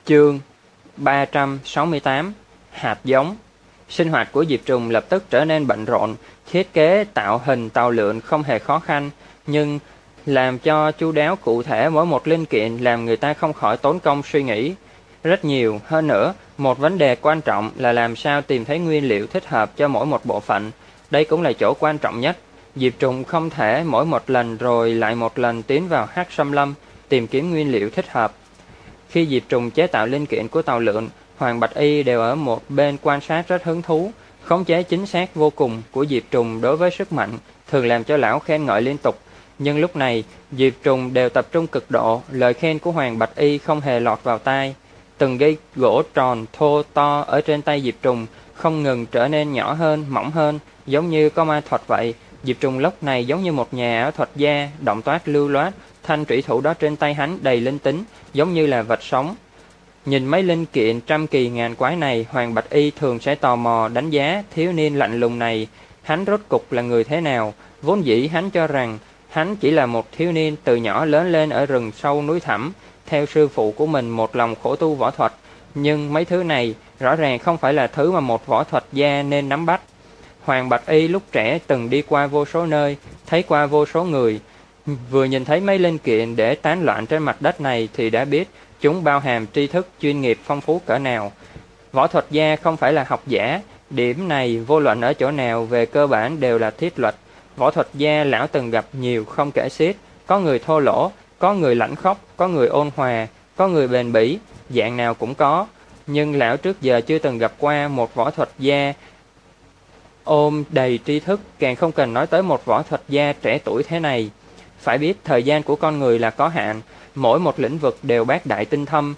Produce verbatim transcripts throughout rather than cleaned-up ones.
Chương ba trăm sáu mươi tám. Hạt giống. Sinh hoạt của Diệp Trùng lập tức trở nên bận rộn. Thiết kế tạo hình tàu lượn không hề khó khăn, nhưng làm cho chu đáo cụ thể mỗi một linh kiện làm người ta không khỏi tốn công suy nghĩ rất nhiều. Hơn nữa, một vấn đề quan trọng là làm sao tìm thấy nguyên liệu thích hợp cho mỗi một bộ phận. Đây cũng là chỗ quan trọng nhất. Diệp Trùng không thể mỗi một lần rồi lại một lần tiến vào Hắc Xâm Lâm tìm kiếm nguyên liệu thích hợp. Khi Diệp Trùng chế tạo linh kiện của tàu lượn, Hoàng Bạch Y đều ở một bên quan sát rất hứng thú. Khống chế chính xác vô cùng của Diệp Trùng đối với sức mạnh thường làm cho lão khen ngợi liên tục. Nhưng lúc này, Diệp Trùng đều tập trung cực độ, lời khen của Hoàng Bạch Y không hề lọt vào tai. Từng cây gỗ tròn thô to ở trên tay Diệp Trùng không ngừng trở nên nhỏ hơn, mỏng hơn, giống như có ma thuật vậy. Diệp Trùng lúc này giống như một nhà ảo thuật gia, động tác lưu loát, thanh trụy thủ đó trên tay hắn đầy linh tính, giống như là vật sống. Nhìn mấy linh kiện trăm kỳ ngàn quái này, Hoàng Bạch Y thường sẽ tò mò đánh giá thiếu niên lạnh lùng này, hắn rốt cục là người thế nào. Vốn dĩ hắn cho rằng hắn chỉ là một thiếu niên từ nhỏ lớn lên ở rừng sâu núi thẳm, theo sư phụ của mình một lòng khổ tu võ thuật. Nhưng mấy thứ này rõ ràng không phải là thứ mà một võ thuật gia nên nắm bắt. Hoàng Bạch Y lúc trẻ từng đi qua vô số nơi, thấy qua vô số người. Vừa nhìn thấy mấy linh kiện để tán loạn trên mặt đất này thì đã biết chúng bao hàm tri thức chuyên nghiệp phong phú cỡ nào. Võ thuật gia không phải là học giả, điểm này vô luận ở chỗ nào về cơ bản đều là thiết luật. Võ thuật gia lão từng gặp nhiều không kể xiết, có người thô lỗ, có người lãnh khốc, có người ôn hòa, có người bền bỉ, dạng nào cũng có. Nhưng lão trước giờ chưa từng gặp qua một võ thuật gia ôm đầy tri thức, càng không cần nói tới một võ thuật gia trẻ tuổi thế này. Phải biết thời gian của con người là có hạn, mỗi một lĩnh vực đều bác đại tinh thâm,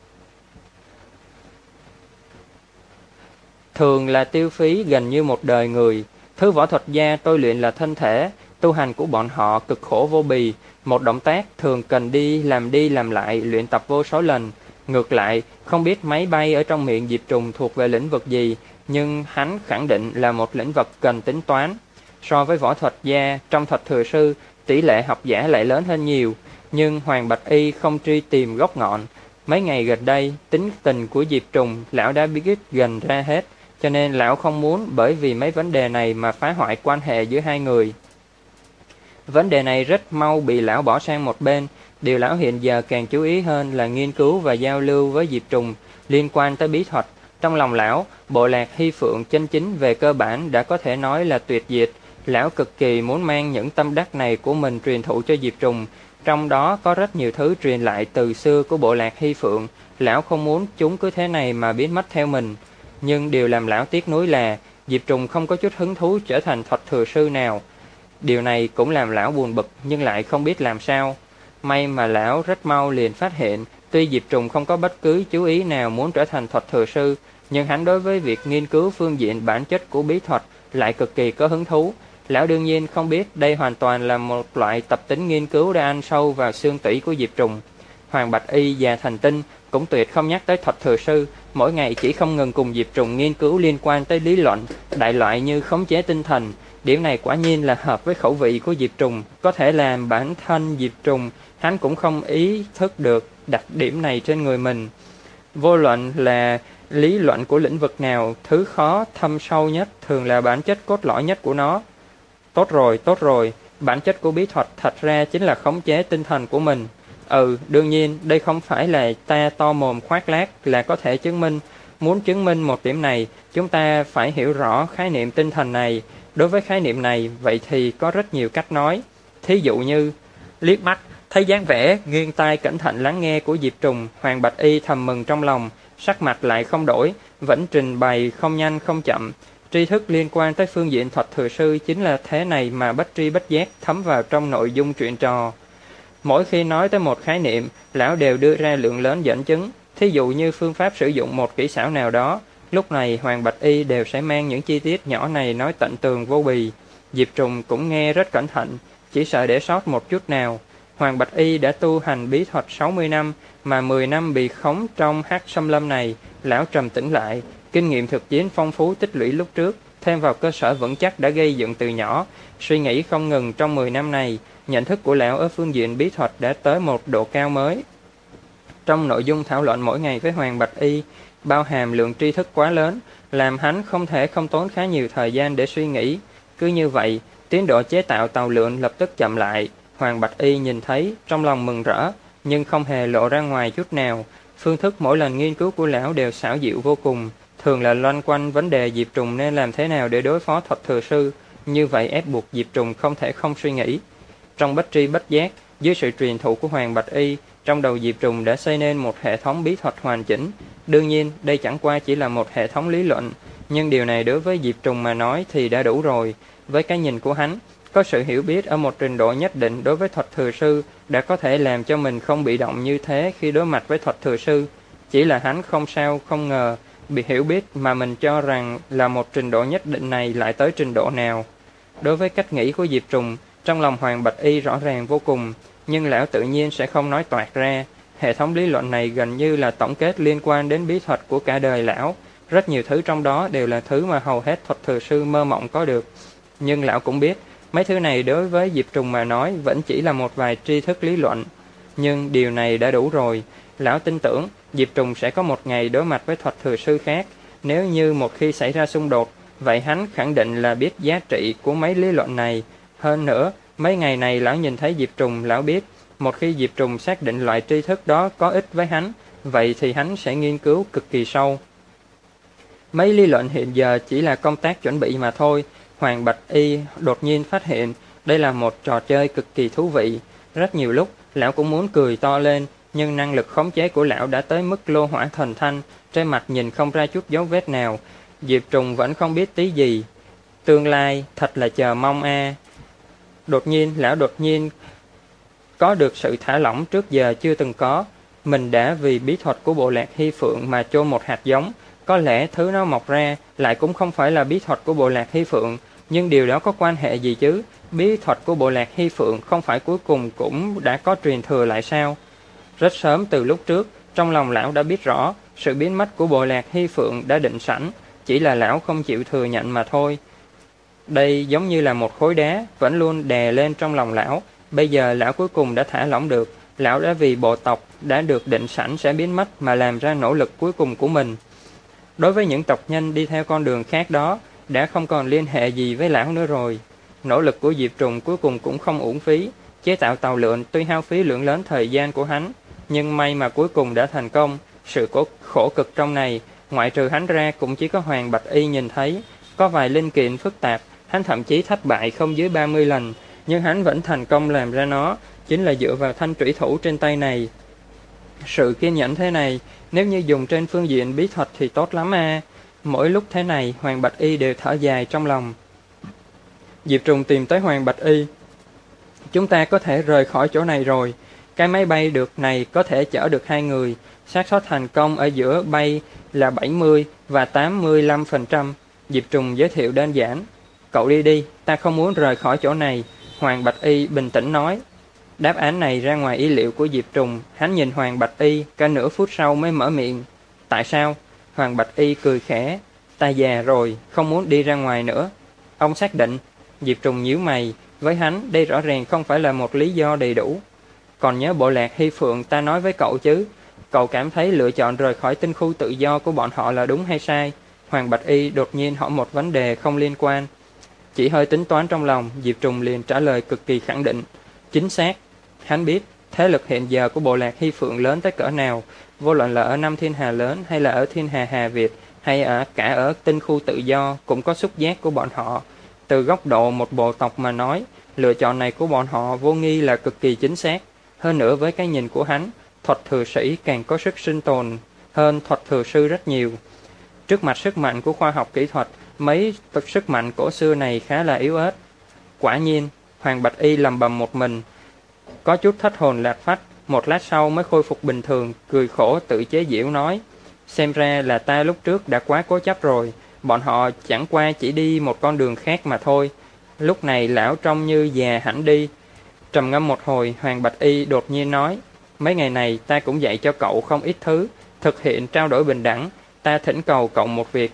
thường là tiêu phí gần như một đời người. Thứ võ thuật gia tôi luyện là thân thể, tu hành của bọn họ cực khổ vô bì, một động tác thường cần đi làm đi làm lại, luyện tập vô số lần. Ngược lại, không biết máy bay ở trong miệng Diệp Trùng thuộc về lĩnh vực gì, nhưng hắn khẳng định là một lĩnh vực cần tính toán. So với võ thuật gia, trong thuật thừa sư, tỷ lệ học giả lại lớn hơn nhiều. Nhưng Hoàng Bạch Y không truy tìm gốc ngọn. Mấy ngày gần đây, tính tình của Diệp Trùng lão đã biết gần ra hết, cho nên lão không muốn bởi vì mấy vấn đề này mà phá hoại quan hệ giữa hai người. Vấn đề này rất mau bị lão bỏ sang một bên. Điều lão hiện giờ càng chú ý hơn là nghiên cứu và giao lưu với Diệp Trùng liên quan tới bí thuật. Trong lòng lão, bộ lạc Hy Phượng chân chính về cơ bản đã có thể nói là tuyệt diệt. Lão cực kỳ muốn mang những tâm đắc này của mình truyền thụ cho Diệp Trùng. Trong đó có rất nhiều thứ truyền lại từ xưa của bộ lạc Hy Phượng. Lão không muốn chúng cứ thế này mà biến mất theo mình. Nhưng điều làm lão tiếc nuối là Diệp Trùng không có chút hứng thú trở thành thuật thừa sư nào. Điều này cũng làm lão buồn bực nhưng lại không biết làm sao. May mà lão rất mau liền phát hiện, tuy Diệp Trùng không có bất cứ chú ý nào muốn trở thành thuật thừa sư, nhưng hắn đối với việc nghiên cứu phương diện bản chất của bí thuật lại cực kỳ có hứng thú. Lão đương nhiên không biết đây hoàn toàn là một loại tập tính nghiên cứu đã ăn sâu vào xương tủy của Diệp Trùng. Hoàng Bạch Y và Thành Tinh cũng tuyệt không nhắc tới thuật thừa sư, mỗi ngày chỉ không ngừng cùng Diệp Trùng nghiên cứu liên quan tới lý luận, đại loại như khống chế tinh thần. Điểm này quả nhiên là hợp với khẩu vị của Diệp Trùng, có thể làm bản thân Diệp Trùng hắn cũng không ý thức được đặc điểm này trên người mình. Vô luận là lý luận của lĩnh vực nào, thứ khó thâm sâu nhất thường là bản chất cốt lõi nhất của nó. Tốt rồi, tốt rồi, bản chất của bí thuật thật ra chính là khống chế tinh thần của mình. Ừ, đương nhiên, đây không phải là ta to mồm khoác lác là có thể chứng minh. Muốn chứng minh một điểm này, chúng ta phải hiểu rõ khái niệm tinh thần này. Đối với khái niệm này, vậy thì có rất nhiều cách nói. Thí dụ như, liếc mắt, thấy dáng vẻ, nghiêng tai cẩn thận lắng nghe của Diệp Trùng, Hoàng Bạch Y thầm mừng trong lòng, sắc mặt lại không đổi, vẫn trình bày không nhanh không chậm. Tri thức liên quan tới phương diện thuật thừa sư chính là thế này mà bất tri bất giác thấm vào trong nội dung chuyện trò. Mỗi khi nói tới một khái niệm, lão đều đưa ra lượng lớn dẫn chứng. Thí dụ như phương pháp sử dụng một kỹ xảo nào đó, lúc này Hoàng Bạch Y đều sẽ mang những chi tiết nhỏ này nói tận tường vô bì. Diệp Trùng cũng nghe rất cẩn thận, chỉ sợ để sót một chút nào. Hoàng Bạch Y đã tu hành bí thuật sáu mươi năm, mà mười năm bị khống trong Hắc Xâm Lâm này. Lão trầm tĩnh lại, kinh nghiệm thực chiến phong phú tích lũy lúc trước, thêm vào cơ sở vững chắc đã gây dựng từ nhỏ, suy nghĩ không ngừng trong mười năm này, nhận thức của lão ở phương diện bí thuật đã tới một độ cao mới. trong nội dung thảo luận mỗi ngày với Hoàng Bạch Y, bao hàm lượng tri thức quá lớn, làm hắn không thể không tốn khá nhiều thời gian để suy nghĩ. Cứ như vậy, tiến độ chế tạo tàu lượn lập tức chậm lại. Hoàng Bạch Y nhìn thấy, trong lòng mừng rỡ, nhưng không hề lộ ra ngoài chút nào. Phương thức mỗi lần nghiên cứu của lão đều xảo diệu vô cùng, thường là loanh quanh vấn đề Diệp Trùng nên làm thế nào để đối phó Thuật Thừa Sư. Như vậy ép buộc Diệp Trùng không thể không suy nghĩ. Trong bất tri bất giác, dưới sự truyền thụ của Hoàng Bạch Y, trong đầu Diệp Trùng đã xây nên một hệ thống bí thuật hoàn chỉnh. Đương nhiên, đây chẳng qua chỉ là một hệ thống lý luận, nhưng điều này đối với Diệp Trùng mà nói thì đã đủ rồi. Với cái nhìn của hắn, có sự hiểu biết ở một trình độ nhất định đối với Thuật Thừa Sư đã có thể làm cho mình không bị động như thế khi đối mặt với Thuật Thừa Sư. Chỉ là hắn không sao không ngờ bị hiểu biết mà mình cho rằng là một trình độ nhất định này lại tới trình độ nào. Đối với cách nghĩ của Diệp Trùng, trong lòng Hoàng Bạch Y rõ ràng vô cùng, nhưng lão tự nhiên sẽ không nói toạc ra. Hệ thống lý luận này gần như là tổng kết liên quan đến bí thuật của cả đời lão. Rất nhiều thứ trong đó đều là thứ mà hầu hết Thuật Thừa Sư mơ mộng có được. Nhưng lão cũng biết, mấy thứ này đối với Diệp Trùng mà nói vẫn chỉ là một vài tri thức lý luận. Nhưng điều này đã đủ rồi. Lão tin tưởng Diệp Trùng sẽ có một ngày đối mặt với Thuật Thừa Sư khác. Nếu như một khi xảy ra xung đột, vậy hắn khẳng định là biết giá trị của mấy lý luận này. Hơn nữa, mấy ngày này lão nhìn thấy Diệp Trùng, lão biết một khi Diệp Trùng xác định loại tri thức đó có ích với hắn, vậy thì hắn sẽ nghiên cứu cực kỳ sâu. Mấy lý luận hiện giờ chỉ là công tác chuẩn bị mà thôi. Hoàng Bạch Y đột nhiên phát hiện đây là một trò chơi cực kỳ thú vị. Rất nhiều lúc, lão cũng muốn cười to lên, nhưng năng lực khống chế của lão đã tới mức lô hỏa thuần thanh, trên mặt nhìn không ra chút dấu vết nào. Diệp Trùng vẫn không biết tí gì. Tương lai thật là chờ mong a. À. Đột nhiên, lão đột nhiên có được sự thả lỏng trước giờ chưa từng có. Mình đã vì bí thuật của bộ lạc Hy Phượng mà chôn một hạt giống. Có lẽ thứ nó mọc ra lại cũng không phải là bí thuật của bộ lạc Hy Phượng, nhưng điều đó có quan hệ gì chứ? Bí thuật của bộ lạc Hy Phượng không phải cuối cùng cũng đã có truyền thừa lại sao? Rất sớm từ lúc trước, trong lòng lão đã biết rõ, sự biến mất của bộ lạc Hy Phượng đã định sẵn, chỉ là lão không chịu thừa nhận mà thôi. Đây giống như là một khối đá, vẫn luôn đè lên trong lòng lão. Bây giờ lão cuối cùng đã thả lỏng được, lão đã vì bộ tộc đã được định sẵn sẽ biến mất mà làm ra nỗ lực cuối cùng của mình. Đối với những tộc nhân đi theo con đường khác đó, đã không còn liên hệ gì với lão nữa rồi. Nỗ lực của Diệp Trùng cuối cùng cũng không uổng phí. Chế tạo tàu lượn tuy hao phí lượng lớn thời gian của hắn, nhưng may mà cuối cùng đã thành công. Sự khổ cực trong này, ngoại trừ hắn ra cũng chỉ có Hoàng Bạch Y nhìn thấy. Có vài linh kiện phức tạp, hắn thậm chí thất bại không dưới ba mươi lần, nhưng hắn vẫn thành công làm ra nó, chính là dựa vào thanh trủy thủ trên tay này. Sự kiên nhẫn thế này, nếu như dùng trên phương diện bí thuật thì tốt lắm à. Mỗi lúc thế này, Hoàng Bạch Y đều thở dài trong lòng. Diệp Trùng tìm tới Hoàng Bạch Y. Chúng ta có thể rời khỏi chỗ này rồi. Cái máy bay được này có thể chở được hai người. Xác suất thành công ở giữa bay là bảy mươi và tám mươi lăm phần trăm. Diệp Trùng giới thiệu đơn giản. Cậu đi đi, ta không muốn rời khỏi chỗ này. Hoàng Bạch Y bình tĩnh nói. Đáp án này ra ngoài ý liệu của Diệp Trùng. Hắn nhìn Hoàng Bạch Y, cả nửa phút sau mới mở miệng. Tại sao? Hoàng Bạch Y cười khẽ. Ta già rồi, không muốn đi ra ngoài nữa. Ông xác định. Diệp Trùng nhíu mày. Với hắn, đây rõ ràng không phải là một lý do đầy đủ. Còn nhớ bộ lạc Hy Phượng ta nói với cậu chứ? Cậu cảm thấy lựa chọn rời khỏi tinh khu tự do của bọn họ là đúng hay sai? Hoàng Bạch Y đột nhiên hỏi một vấn đề không liên quan. Chỉ hơi tính toán trong lòng, Diệp Trùng liền trả lời cực kỳ khẳng định. Chính xác. Hắn biết thế lực hiện giờ của bộ lạc Hy Phượng lớn tới cỡ nào, vô luận là ở năm thiên hà lớn hay là ở thiên hà Hà Việt hay ở cả ở tinh khu tự do cũng có xúc giác của bọn họ. Từ góc độ một bộ tộc mà nói, lựa chọn này của bọn họ vô nghi là cực kỳ chính xác. Hơn nữa với cái nhìn của hắn, Thuật Thừa Sĩ càng có sức sinh tồn hơn Thuật Thừa Sư rất nhiều. Trước mặt sức mạnh của khoa học kỹ thuật, mấy sức mạnh cổ xưa này khá là yếu ớt. Quả nhiên, Hoàng Bạch Y lầm bầm một mình, có chút thất hồn lạc phách, một lát sau mới khôi phục bình thường, cười khổ tự chế giễu nói. Xem ra là ta lúc trước đã quá cố chấp rồi, bọn họ chẳng qua chỉ đi một con đường khác mà thôi. Lúc này lão trông như già hẳn đi. Trầm ngâm một hồi, Hoàng Bạch Y đột nhiên nói. Mấy ngày này ta cũng dạy cho cậu không ít thứ, thực hiện trao đổi bình đẳng. Ta thỉnh cầu cậu một việc.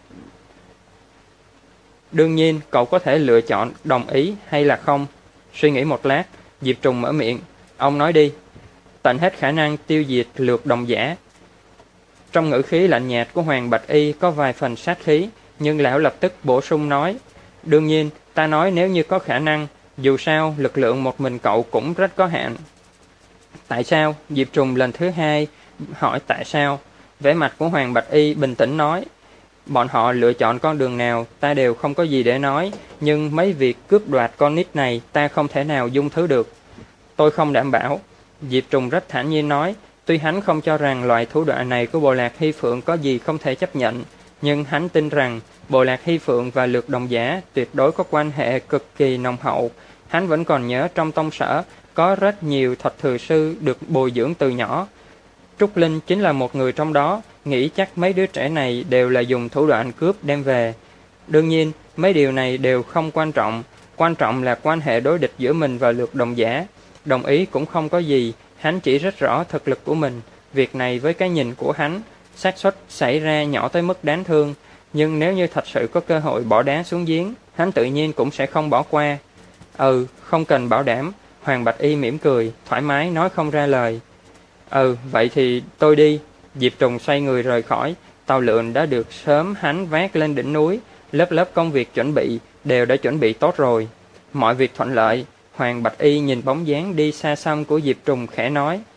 Đương nhiên, cậu có thể lựa chọn đồng ý hay là không. Suy nghĩ một lát, Diệp Trùng mở miệng. Ông nói đi. tận hết khả năng tiêu diệt lược đồng giả. Trong ngữ khí lạnh nhạt của Hoàng Bạch Y có vài phần sát khí, nhưng lão lập tức bổ sung nói, đương nhiên, ta nói nếu như có khả năng, dù sao lực lượng một mình cậu cũng rất có hạn. Tại sao? Diệp Trùng lần thứ hai hỏi tại sao. Vẻ mặt của Hoàng Bạch Y bình tĩnh nói, bọn họ lựa chọn con đường nào ta đều không có gì để nói, nhưng mấy việc cướp đoạt con nít này ta không thể nào dung thứ được. Tôi không đảm bảo. Diệp Trùng rất thản nhiên nói, tuy hắn không cho rằng loại thủ đoạn này của Bộ Lạc Hy Phượng có gì không thể chấp nhận, nhưng hắn tin rằng Bộ Lạc Hy Phượng và Lược Đồng Giả tuyệt đối có quan hệ cực kỳ nồng hậu. Hắn vẫn còn nhớ trong tông sở có rất nhiều thuật thừa sư được bồi dưỡng từ nhỏ. Trúc Linh chính là một người trong đó, nghĩ chắc mấy đứa trẻ này đều là dùng thủ đoạn cướp đem về. Đương nhiên, mấy điều này đều không quan trọng, quan trọng là quan hệ đối địch giữa mình và Lược Đồng Giả. Đồng ý cũng không có gì, hắn chỉ rất rõ thực lực của mình, việc này với cái nhìn của hắn, xác suất xảy ra nhỏ tới mức đáng thương, nhưng nếu như thật sự có cơ hội bỏ đá xuống giếng, hắn tự nhiên cũng sẽ không bỏ qua. Ừ, không cần bảo đảm. Hoàng Bạch Y mỉm cười, thoải mái nói không ra lời. Ừ, vậy thì tôi đi. Diệp Trùng xoay người rời khỏi, tàu lượn đã được sớm hắn vác lên đỉnh núi, lớp lớp công việc chuẩn bị đều đã chuẩn bị tốt rồi. Mọi việc thuận lợi. Hoàng Bạch Y nhìn bóng dáng đi xa xăm của Diệp Trùng khẽ nói,